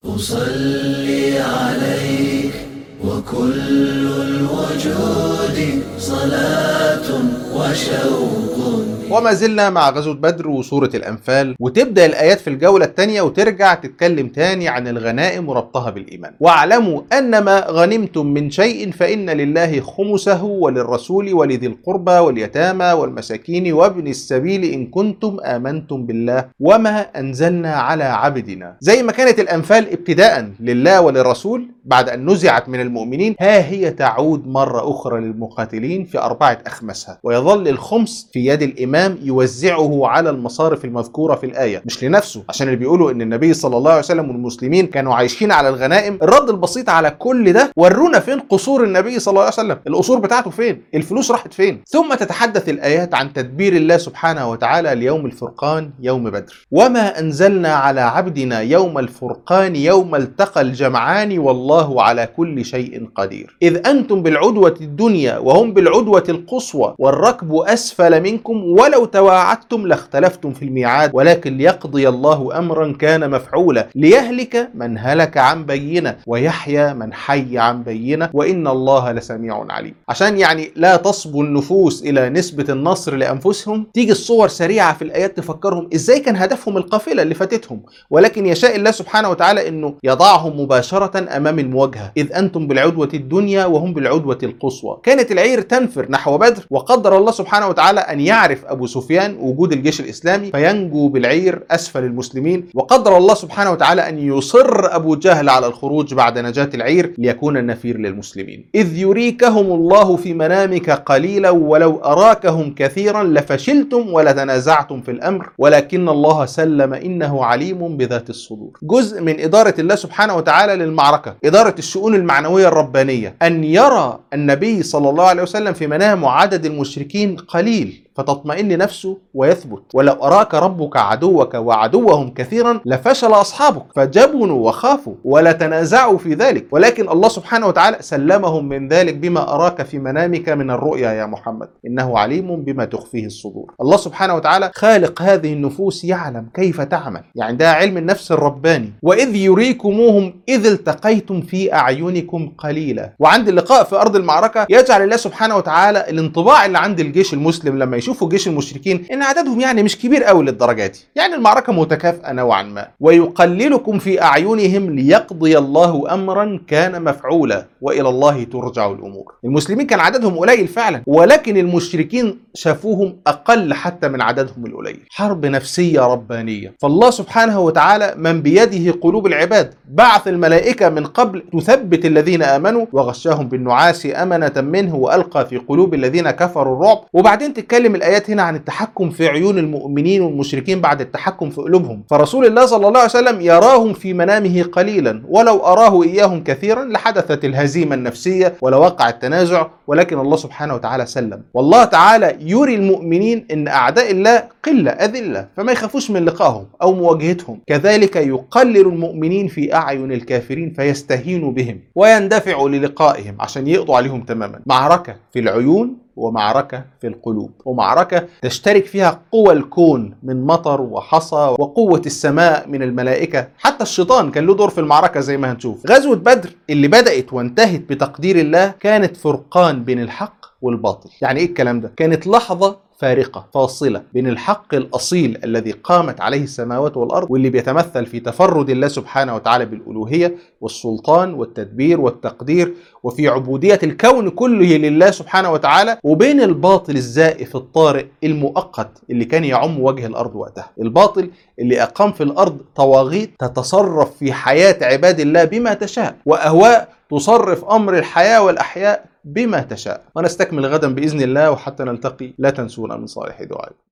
أصلي عليك وكل الوجود صلاة وشوق. وما زلنا مع غزوة بدر وسورة الأنفال، وتبدأ الآيات في الجولة الثانية وترجع تتكلم تاني عن الغنائم وربطها بالإيمان. واعلموا أنما غنمتم من شيء فإن لله خمسه وللرسول ولذي القربى واليتامى والمساكين وابن السبيل إن كنتم آمنتم بالله وما أنزلنا على عبدنا. زي ما كانت الأنفال ابتداء لله وللرسول بعد أن نزعت من المؤمنين، ها هي تعود مرة أخرى للمقاتلين في 4 أخماسها، ويظل الخمس في يد الإمام يوزعه على المصارف المذكورة في الآية، مش لنفسه، عشان اللي بيقولوا إن النبي صلى الله عليه وسلم والمسلمين كانوا عايشين على الغنائم. الرد البسيط على كل ده: ورونا فين قصور النبي صلى الله عليه وسلم، القصور بتاعته فين، الفلوس راحت فين. ثم تتحدث الآيات عن تدبير الله سبحانه وتعالى ليوم الفرقان يوم بدر. وما أنزلنا على عبدنا يوم الفرقان يوم التقى الجمعان والله على كل شيء قدير إذ أنتم بالعدوة الدنيا وهم بالعدوة القصوى والركب أسفل منكم ولو تواعدتم لاختلفتم في الميعاد ولكن ليقضي الله أمرا كان مفعولا ليهلك من هلك عن بينة ويحيى من حي عن بينة وإن الله لسميع عليم. عشان يعني لا تصبو النفوس إلى نسبة النصر لأنفسهم، تيجي الصور سريعة في الآيات تفكرهم إزاي كان هدفهم القافلة اللي فاتتهم، ولكن يشاء الله سبحانه وتعالى أنه يضعهم مباشرة أمام المواجهة. إذ أنتم بالعدوة الدنيا وهم بالعدوة القصوى. كانت العير تنفر نحو بدر، وقدر الله سبحانه وتعالى أن يعرف أبو سفيان وجود الجيش الإسلامي فينجو بالعير أسفل المسلمين، وقدر الله سبحانه وتعالى أن يصر أبو جهل على الخروج بعد نجاة العير ليكون النفير للمسلمين. إذ يريكهم الله في منامك قليلا ولو أراكهم كثيرا لفشلتم ولتنازعتم في الأمر ولكن الله سلم إنه عليم بذات الصدور. جزء من إدارة الله سبحانه وتعالى للمعركة، إدارة الشؤون المعنوية الربانية، أن يرى النبي صلى الله عليه وسلم في منامه عدد المشركين قليل فتطمئن نفسه ويثبت. ولو أراك ربك عدوك وعدوهم كثيرا لفشل أصحابك فجبنوا وخافوا ولا تنازعوا في ذلك، ولكن الله سبحانه وتعالى سلمهم من ذلك بما أراك في منامك من الرؤيا يا محمد إنه عليم بما تخفيه الصدور. الله سبحانه وتعالى خالق هذه النفوس يعلم كيف تعمل، يعني ده علم النفس الرباني. وإذ يريكموهم إذ التقيتم في أعينكم قليلا. وعند اللقاء في أرض المعركة يجعل الله سبحانه وتعالى الانطباع اللي عند الجيش المسلم لما يشوفوا جيش المشركين ان عددهم يعني مش كبير قوي للدرجه دي، يعني المعركه متكافئه نوعا ما. ويقللكم في اعينهم ليقضي الله امرا كان مفعولا والى الله ترجع الامور. المسلمين كان عددهم قليل فعلا، ولكن المشركين شافوهم اقل حتى من عددهم القليل. حرب نفسيه ربانيه. فالله سبحانه وتعالى من بيده قلوب العباد بعث الملائكه من قبل تثبت الذين امنوا وغشاهم بالنعاس امنه منه والقى في قلوب الذين كفروا الرعب. وبعدين تتكلم الآيات هنا عن التحكم في عيون المؤمنين والمشركين بعد التحكم في قلوبهم. فرسول الله صلى الله عليه وسلم يراهم في منامه قليلا ولو أراه إياهم كثيرا لحدثت الهزيمة النفسية ولوقع التنازع، ولكن الله سبحانه وتعالى سلم. والله تعالى يري المؤمنين أن أعداء الله قلة أذلة فما يخافوش من لقائهم أو مواجهتهم. كذلك يقلل المؤمنين في أعين الكافرين فيستهينوا بهم ويندفعوا للقائهم عشان يقضوا عليهم تماما. معركة في العيون ومعركة في القلوب، ومعركة تشترك فيها قوى الكون من مطر وحصى وقوة السماء من الملائكة. حتى الشيطان كان له دور في المعركة زي ما هنشوف. غزوة بدر اللي بدأت وانتهت بتقدير الله كانت فرقان بين الحق والباطل. يعني ايه الكلام ده؟ كانت لحظة فارقة فاصلة بين الحق الأصيل الذي قامت عليه السماوات والأرض واللي بيتمثل في تفرد الله سبحانه وتعالى بالألوهية والسلطان والتدبير والتقدير وفي عبودية الكون كله لله سبحانه وتعالى، وبين الباطل الزائف الطارئ المؤقت اللي كان يعم وجه الأرض وقتها. الباطل اللي أقام في الأرض طواغيت تتصرف في حياة عباد الله بما تشاء وأهواء تصرف أمر الحياة والأحياء بما تشاء. ونستكمل غدا بإذن الله، وحتى نلتقي لا تنسونا من صالح دعائكم.